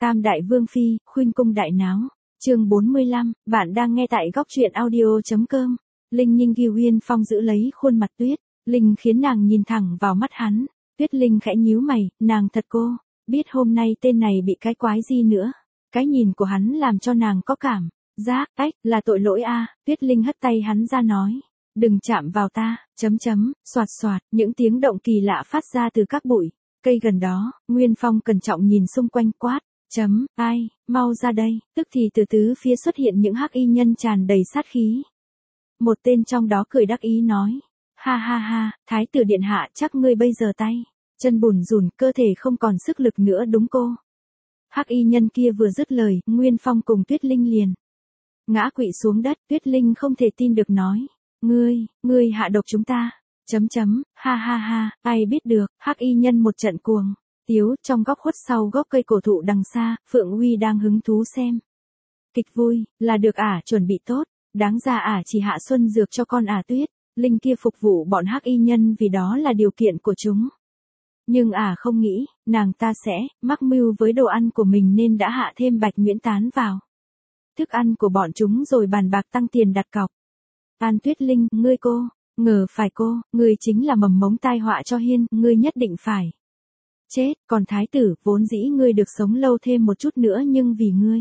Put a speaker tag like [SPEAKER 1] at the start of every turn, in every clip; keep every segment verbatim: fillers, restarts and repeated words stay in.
[SPEAKER 1] Tam đại vương phi, khuynh cung đại náo. Chương bốn mươi lăm, bạn đang nghe tại góc truyện audio chấm com. Linh Nhinh Kiều Uyên Phong giữ lấy khuôn mặt Tuyết Linh khiến nàng nhìn thẳng vào mắt hắn. Tuyết Linh khẽ nhíu mày, nàng thật cô, biết hôm nay tên này bị cái quái gì nữa. Cái nhìn của hắn làm cho nàng có cảm giác, ách, là tội lỗi a. Tuyết Linh hất tay hắn ra nói, đừng chạm vào ta, chấm chấm, xoạt xoạt, những tiếng động kỳ lạ phát ra từ các bụi cây gần đó. Nguyên Phong cẩn trọng nhìn xung quanh quát, chấm, ai, mau ra đây. Tức thì từ tứ phía xuất hiện những hắc y nhân tràn đầy sát khí. Một tên trong đó cười đắc ý nói, ha ha ha, thái tử điện hạ chắc ngươi bây giờ tay chân bùn rùn, cơ thể không còn sức lực nữa đúng cô. Hắc y nhân kia vừa dứt lời, Nguyên Phong cùng Tuyết Linh liền ngã quỵ xuống đất. Tuyết Linh không thể tin được nói, ngươi, ngươi hạ độc chúng ta. Chấm chấm, ha ha ha, ai biết được. Hắc y nhân một trận cuồng tiếu. Trong góc khuất sau gốc cây cổ thụ đằng xa, Phượng Uy đang hứng thú xem kịch vui. Là được ả chuẩn bị tốt, đáng ra ả chỉ hạ xuân dược cho con ả Tuyết Linh kia phục vụ bọn hắc y nhân vì đó là điều kiện của chúng. Nhưng ả không nghĩ, nàng ta sẽ mắc mưu với đồ ăn của mình nên đã hạ thêm bạch nhuyễn tán vào thức ăn của bọn chúng rồi bàn bạc tăng tiền đặt cọc. An Tuyết Linh, ngươi cô, ngờ phải cô, ngươi chính là mầm mống tai họa cho Hiên, ngươi nhất định phải chết. Còn thái tử, vốn dĩ ngươi được sống lâu thêm một chút nữa nhưng vì ngươi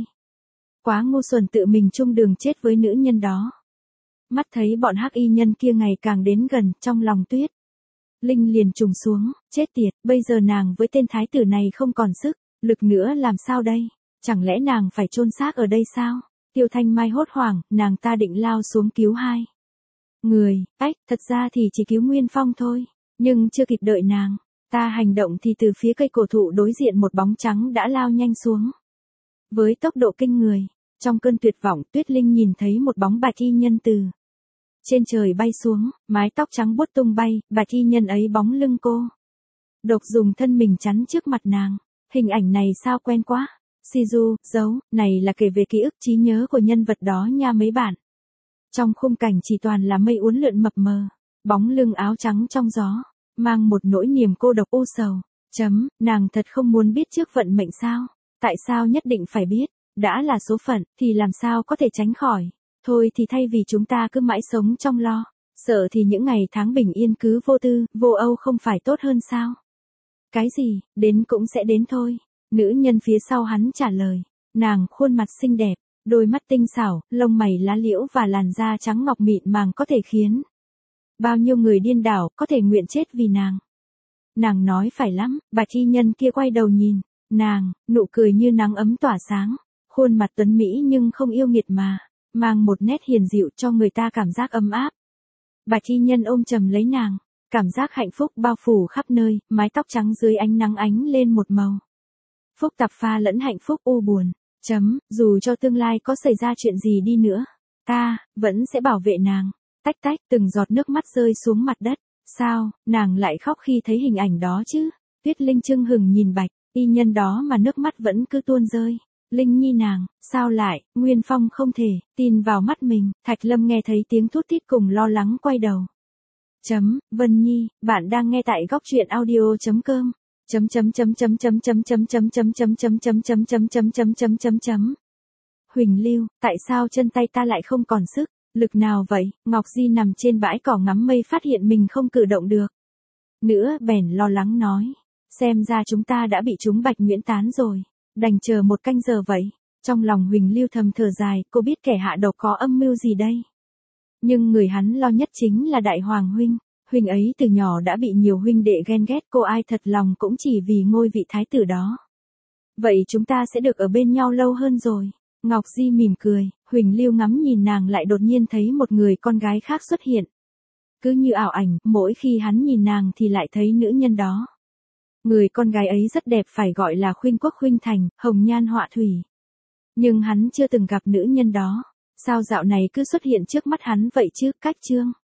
[SPEAKER 1] quá ngu xuẩn tự mình chung đường chết với nữ nhân đó. Mắt thấy bọn hắc y nhân kia ngày càng đến gần, trong lòng Tuyết Linh liền trùng xuống, chết tiệt, bây giờ nàng với tên thái tử này không còn sức lực nữa làm sao đây? Chẳng lẽ nàng phải chôn xác ở đây sao? Tiêu Thanh Mai hốt hoảng, nàng ta định lao xuống cứu hai người, ách, thật ra thì chỉ cứu Nguyên Phong thôi, nhưng chưa kịp đợi nàng ta hành động thì từ phía cây cổ thụ đối diện một bóng trắng đã lao nhanh xuống với tốc độ kinh người. Trong cơn tuyệt vọng, Tuyết Linh nhìn thấy một bóng bạch y nhân từ trên trời bay xuống, mái tóc trắng buốt tung bay, bạch y nhân ấy bóng lưng cô độc dùng thân mình chắn trước mặt nàng. Hình ảnh này sao quen quá. Shizu, giấu, này là kể về ký ức trí nhớ của nhân vật đó nha mấy bạn. Trong khung cảnh chỉ toàn là mây uốn lượn mập mờ, bóng lưng áo trắng trong gió, mang một nỗi niềm cô độc u sầu. Chấm, nàng thật không muốn biết trước vận mệnh sao? Tại sao nhất định phải biết? Đã là số phận, thì làm sao có thể tránh khỏi? Thôi thì thay vì chúng ta cứ mãi sống trong lo sợ thì những ngày tháng bình yên cứ vô tư, vô âu không phải tốt hơn sao? Cái gì, đến cũng sẽ đến thôi. Nữ nhân phía sau hắn trả lời. Nàng khuôn mặt xinh đẹp, đôi mắt tinh xảo, lông mày lá liễu và làn da trắng ngọc mịn màng có thể khiến bao nhiêu người điên đảo có thể nguyện chết vì nàng. Nàng nói phải lắm. Bạch y nhân kia quay đầu nhìn nàng, nụ cười như nắng ấm tỏa sáng, khuôn mặt tuấn mỹ nhưng không yêu nghiệt mà mang một nét hiền dịu cho người ta cảm giác ấm áp. Bạch y nhân ôm chầm lấy nàng, cảm giác hạnh phúc bao phủ khắp nơi, mái tóc trắng dưới ánh nắng ánh lên một màu phúc tạp pha lẫn hạnh phúc u buồn. Chấm, dù cho tương lai có xảy ra chuyện gì đi nữa, ta vẫn sẽ bảo vệ nàng. Tách tách, từng giọt nước mắt rơi xuống mặt đất. Sao, nàng lại khóc khi thấy hình ảnh đó chứ? Tuyết Linh chưng hừng nhìn bạch y nhân đó mà nước mắt vẫn cứ tuôn rơi. Linh nhi nàng, sao lại? Nguyên Phong không thể tin vào mắt mình. Thạch Lâm nghe thấy tiếng thút thít cùng lo lắng quay đầu. Chấm, Vân Nhi, bạn đang nghe tại góc truyện audio chấm com. Chấm chấm chấm chấm chấm chấm chấm chấm chấm chấm chấm chấm chấm chấm chấm chấm chấm chấm chấm. Huỳnh Lưu, tại sao chân tay ta lại không còn sức lực nào vậy? Ngọc Di nằm trên bãi cỏ ngắm mây phát hiện mình không cử động được nữa, bèn lo lắng nói, xem ra chúng ta đã bị chúng bạch nhuyễn tán rồi, đành chờ một canh giờ vậy. Trong lòng Huỳnh Lưu thầm thở dài, cô biết kẻ hạ độc có âm mưu gì đây. Nhưng người hắn lo nhất chính là Đại Hoàng huynh. Huynh ấy từ nhỏ đã bị nhiều huynh đệ ghen ghét, cô ai thật lòng cũng chỉ vì ngôi vị thái tử đó. Vậy chúng ta sẽ được ở bên nhau lâu hơn rồi. Ngọc Di mỉm cười, Huỳnh Lưu ngắm nhìn nàng lại đột nhiên thấy một người con gái khác xuất hiện. Cứ như ảo ảnh, mỗi khi hắn nhìn nàng thì lại thấy nữ nhân đó. Người con gái ấy rất đẹp, phải gọi là Khuynh Quốc Khuynh Thành, hồng nhan họa thủy. Nhưng hắn chưa từng gặp nữ nhân đó. Sao dạo này cứ xuất hiện trước mắt hắn vậy chứ? Cách chương